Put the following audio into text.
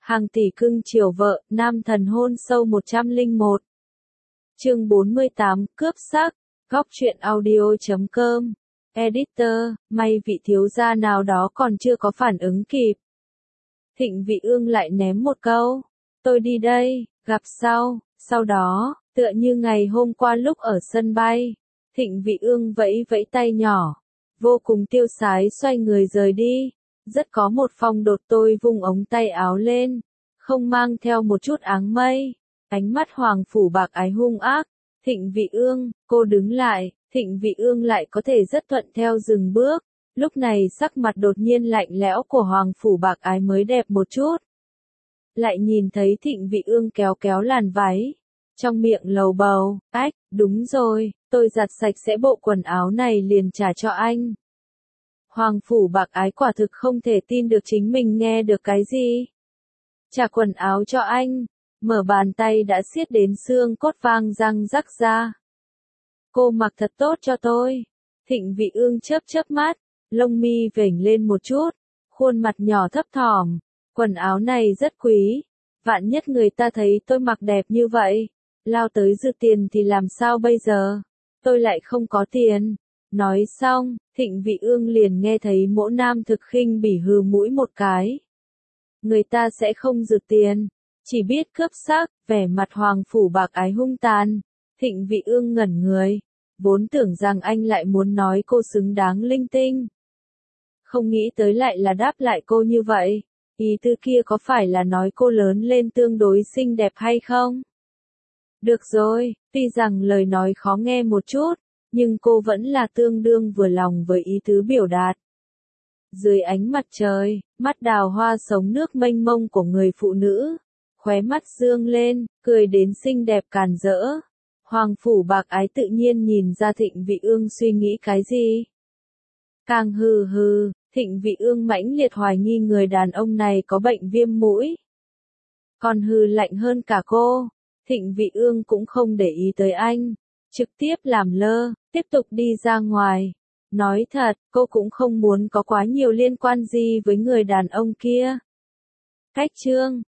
Hàng tỷ cưng chiều vợ, nam thần hôn sâu 101. Chương 48, cướp sắc. Góc truyện audio.com. Editor, may vị thiếu gia nào đó còn chưa có phản ứng kịp. Thịnh Vị Ương lại ném một câu. Tôi đi đây, gặp sau. Sau đó, tựa như ngày hôm qua lúc ở sân bay, Thịnh Vị Ương vẫy vẫy tay nhỏ, vô cùng tiêu sái xoay người rời đi. Rất có một phong đột, tôi vung ống tay áo lên, không mang theo một chút áng mây. Ánh mắt Hoàng Phủ Bạc Ái hung ác. Thịnh Vị Ương, cô đứng lại. Thịnh Vị Ương lại có thể rất thuận theo dừng bước. Lúc này sắc mặt đột nhiên lạnh lẽo của Hoàng Phủ Bạc Ái mới đẹp một chút. Lại nhìn thấy Thịnh Vị Ương kéo kéo làn váy, trong miệng lầu bầu, ách, đúng rồi, tôi giặt sạch sẽ bộ quần áo này liền trả cho anh. Hoàng Phủ Bạc Ái quả thực không thể tin được chính mình nghe được cái gì. Trả quần áo cho anh, mở bàn tay đã siết đến xương cốt vang răng rắc ra. Cô mặc thật tốt cho tôi. Thịnh Vị Ương chớp chớp mắt, lông mi vểnh lên một chút, khuôn mặt nhỏ thấp thỏm. Quần áo này rất quý, vạn nhất người ta thấy tôi mặc đẹp như vậy, lao tới giật tiền thì làm sao bây giờ? Tôi lại không có tiền. Nói xong, Thịnh Vị Ương liền nghe thấy Mỗ Nam thực khinh bỉ hừ mũi một cái. Người ta sẽ không giật tiền, chỉ biết cướp sắc. Vẻ mặt Hoàng Phủ Bạc Ái hung tàn. Thịnh Vị Ương ngẩn người, vốn tưởng rằng anh lại muốn nói cô xứng đáng linh tinh. Không nghĩ tới lại là đáp lại cô như vậy. Ý tứ kia có phải là nói cô lớn lên tương đối xinh đẹp hay không? Được rồi, tuy rằng lời nói khó nghe một chút, nhưng cô vẫn là tương đương vừa lòng với ý tứ biểu đạt. Dưới ánh mặt trời, mắt đào hoa sống nước mênh mông của người phụ nữ, khóe mắt dương lên, cười đến xinh đẹp càn rỡ. Hoàng Phủ Bạc Ái tự nhiên nhìn ra Thịnh Vị Ương suy nghĩ cái gì. Càng hừ hừ, Thịnh Vị Ương mãnh liệt hoài nghi người đàn ông này có bệnh viêm mũi. Còn hừ lạnh hơn cả cô, Thịnh Vị Ương cũng không để ý tới anh, trực tiếp làm lơ, tiếp tục đi ra ngoài. Nói thật, cô cũng không muốn có quá nhiều liên quan gì với người đàn ông kia. Cách chương